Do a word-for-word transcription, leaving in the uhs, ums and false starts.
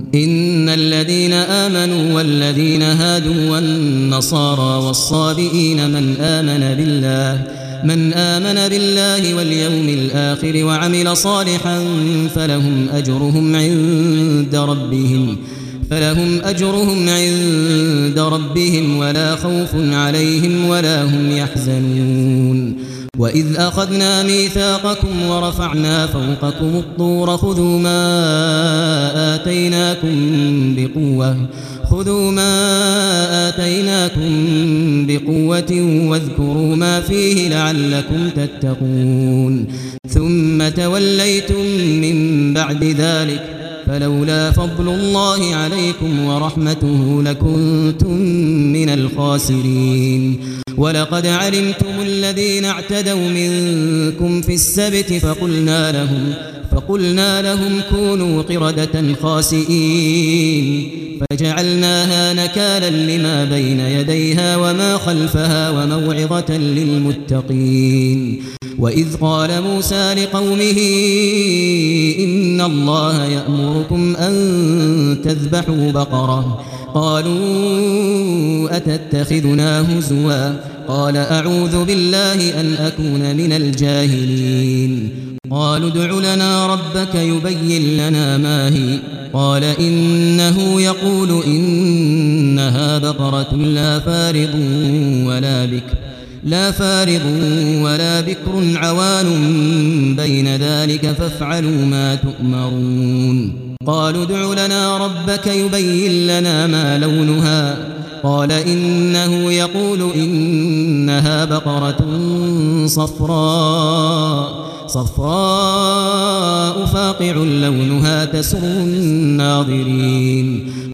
إن الذين آمنوا والذين هادوا والنصارى والصابئين من آمن بالله من آمن بالله واليوم الآخر وعمل صالحا فلهم أجرهم عند ربهم فلهم أجرهم عند ربهم ولا خوف عليهم ولا هم يحزنون وإذ أخذنا ميثاقكم ورفعنا فوقكم الطور خذوا ما آتيناكم بقوة خذوا ما آتيناكم بقوة واذكروا ما فيه لعلكم تتقون ثم توليتم من بعد ذلك فلولا فضل الله عليكم ورحمته لكنتم من الخاسرين ولقد علمتم الذين اعتدوا منكم في السبت فقلنا لهم فقلنا لهم كونوا قردة خاسئين فجعلناها نكالا لما بين يديها وما خلفها وموعظة للمتقين وإذ قال موسى لقومه إن الله يأمركم أن تذبحوا بقرة قالوا أتتخذنا هزوا قال أعوذ بالله أن أكون من الجاهلين قالوا ادع لنا ربك يبين لنا ما هي قال إنه يقول إنها بقرة لا فارض ولا بكر لا فارض ولا بكر عوان بين ذلك فافعلوا ما تؤمرون قالوا ادع لنا ربك يبين لنا ما لونها قال إنه يقول إنها بقرة صفراء صفراء فاقع لونها تسر الناظرين